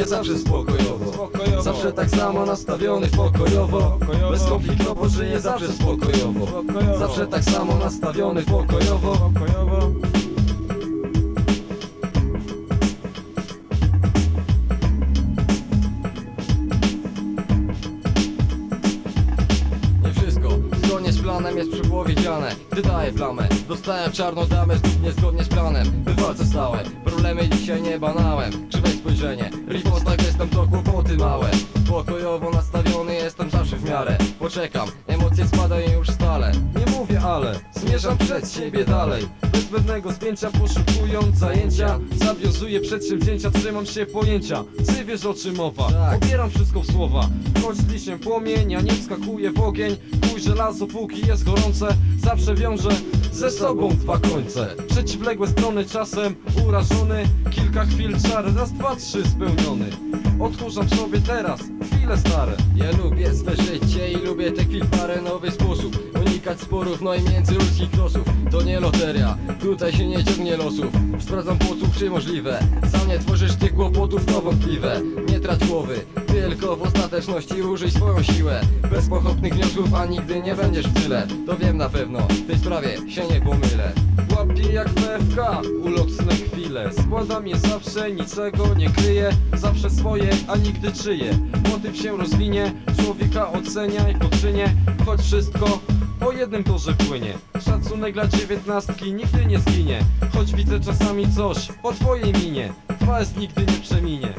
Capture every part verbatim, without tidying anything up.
zawsze spokojowo. Spokojowo. Zawsze tak samo nastawiony pokojowo. Pokojowo. Bezkonfliktowo żyję zawsze spokojowo. Pokojowo. Zawsze tak samo nastawiony pokojowo. Pokojowo. Nie wszystko zgodnie z planem jest przepowiedziane. Gdy daję plamę, dostałem czarną damę znów niezgodnie z planem. W walce stałe, problemy dzisiaj nie banałem. Krzywe spojrzenie, riposta gestem to kłopoty małe. Pokojowo nastawiony jestem zawsze w miarę. Poczekam, emocje spadają już stale. Nie mówię ale, zmierzam przed siebie dalej. Bez pewnego spięcia poszukując zajęcia. Zawiązuję przedsięwzięcia, trzymam się pojęcia. Ty wiesz o czym mowa, obieram wszystko w słowa. Choć tli się płomień, ja nie wskakuję w ogień. Mój żelazo póki jest gorące, zawsze wiąże ze sobą dwa końce. Przeciwległe strony czasem urażony. Kilka chwil czar, raz, dwa, trzy spełniony. Odkurzam sobie teraz chwile stare. Ja lubię swe życie i lubię te chwil parę nowy sposób. Unikać sporów, no i międzyludzkich losów. To nie loteria, tutaj się nie ciągnie losów. Sprawdzam podsłuch czy możliwe. Sam nie tworzysz tych kłopotów, to wątpliwe. Nie trać głowy, tylko w ostateczności użyj swoją siłę. Bez pochopnych wniosków, a nigdy nie będziesz w tyle. To wiem na pewno, w tej sprawie się nie pomylę. Łapie jak P F K, ulotne chwile. Składam je zawsze, niczego nie kryję. Zawsze swoje, a nigdy czyje. Motyw się rozwinie, człowieka ocenia i poczynie. Choć wszystko po jednym torze płynie. Szacunek dla dziewiętnastki nigdy nie zginie. Choć widzę czasami coś po twojej minie. Twa jest nigdy nie przeminie.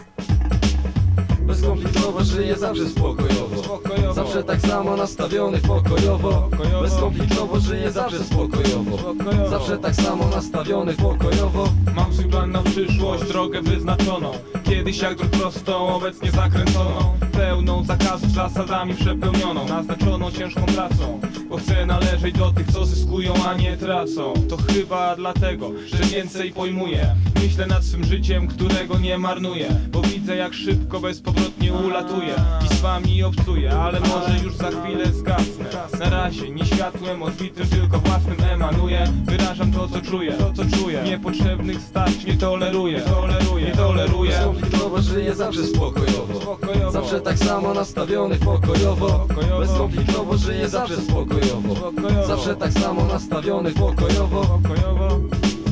Bezkonfliktowo żyję zawsze spokojowo. Spokojowo. Zawsze tak samo nastawiony pokojowo. Pokojowo. Bezkonfliktowo żyję zawsze spokojowo. Spokojowo. Zawsze tak samo nastawiony pokojowo. Mam swój plan na przyszłość, drogę wyznaczoną. Kiedyś jak drogą prostą, obecnie zakręconą. Pełną zakazów, zasadami przepełnioną. Naznaczoną ciężką pracą. Bo chcę należeć do tych, co zyskują, a nie tracą. To chyba dlatego, że więcej pojmuję. Myślę nad swym życiem, którego nie marnuję. Bo widzę jak szybko, bezpowrotnie ulatuję. I z wami obcuję, ale może już za chwilę zgasnę. Na razie nie światłem odbitym, tylko własnym emanuję. Wyrażam to co czuję, to co czuję. Niepotrzebnych starć nie toleruję, toleruję, nie toleruję. Bezkonfliktowo żyję zawsze spokojowo. Spokojowo. Zawsze tak samo nastawiony pokojowo. Pokojowo. Bezkonfliktowo żyję zawsze spokojowo. Pokojowo. Zawsze tak samo nastawiony pokojowo. Pokojowo.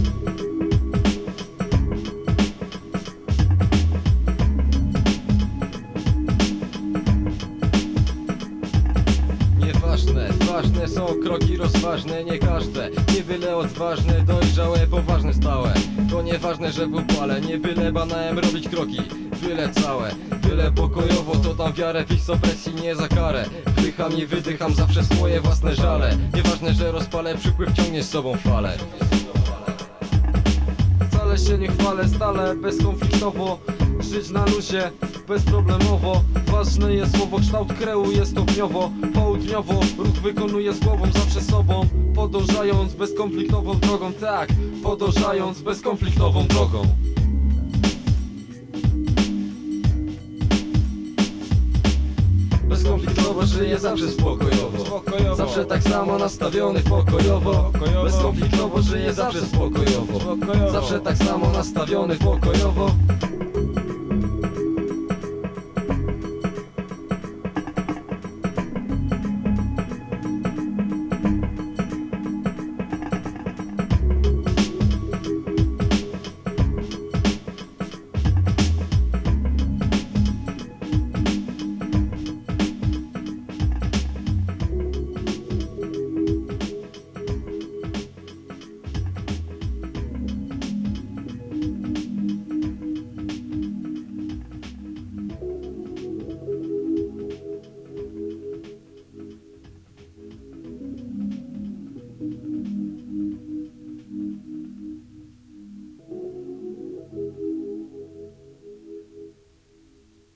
Nieważne, ważne są kroki rozważne, nie każde. Nie byle odważne, dojrzałe, poważne, stałe. To nieważne, że w upale, nie byle banałem robić kroki. Byle całe, byle pokojowo, to tam wiarę w ich opresji nie za karę. Wdycham i wydycham zawsze swoje własne żale. Nieważne, że rozpalę, przypływ ciągnie z sobą falę. Wcale się nie chwalę, stale bezkonfliktowo. Żyć na luzie, bezproblemowo. Ważne jest słowo, kształt kreuje stopniowo. Południowo, ruch wykonuje z głową zawsze sobą. Podążając bezkonfliktową drogą, tak, podążając bezkonfliktową drogą. Bezkonfliktowo żyję zawsze spokojowo. Spokojowo. Zawsze tak samo nastawiony pokojowo. Pokojowo. Bezkonfliktowo żyję zawsze spokojowo. Spokojowo. Zawsze tak samo nastawiony pokojowo.